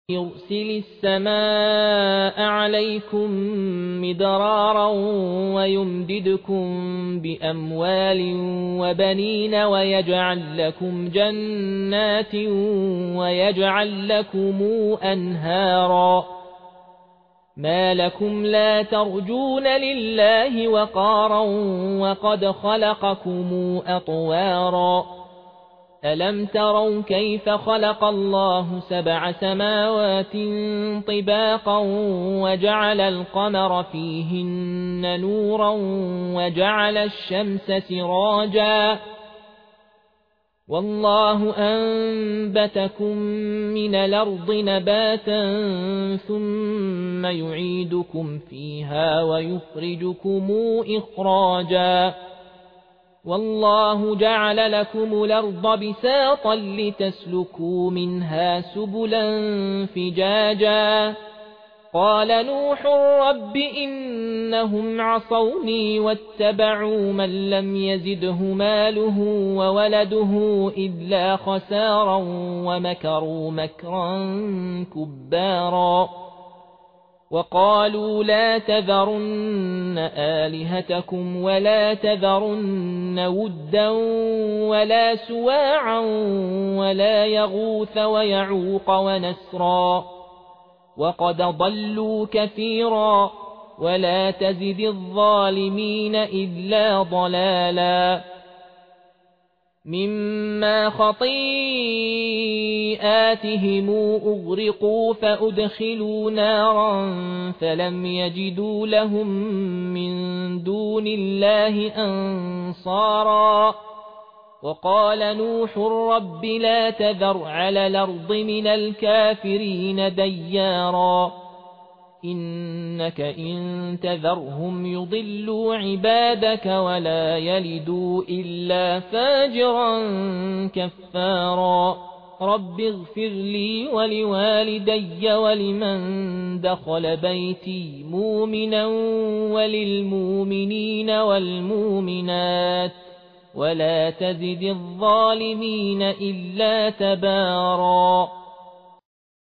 يرسل السماء عليكم مدرارا ويمددكم بأموال وبنين ويجعل لكم جنات ويجعل لكم أنهارا ما لكم لا ترجون لله وقارا وقد خلقكم أطوارا ألم تروا كيف خلق الله 7 سماوات طباقا وجعل القمر فيهن نورا وجعل الشمس سراجا والله أنبتكم من الأرض نباتا ثم يعيدكم فيها ويخرجكم إخراجا والله جعل لكم الأرض بساطا لتسلكوا منها سبلا فجاجا قال نوح رب إنهم عصوني واتبعوا من لم يزده ماله وولده إلا خسارا ومكروا مكرا كبارا وقالوا لا تذرن آلهتكم ولا تذرن ودا ولا سواعا ولا يغوث ويعوق ونسرا وقد ضلوا كثيرا ولا تزد الظالمين إلا ضلالا مما خطيئاتهم أغرقوا فأدخلوا نارا فلم يجدوا لهم من دون الله أنصارا وقال نوح رب لا تذر على الأرض من الكافرين ديارا إنك إن تذرهم يضلوا عبادك ولا يلدوا إلا فاجرا كفارا رب اغفر لي ولوالدي ولمن دخل بيتي مؤمنا وللمؤمنين والمؤمنات ولا تزد الظالمين إلا تبارا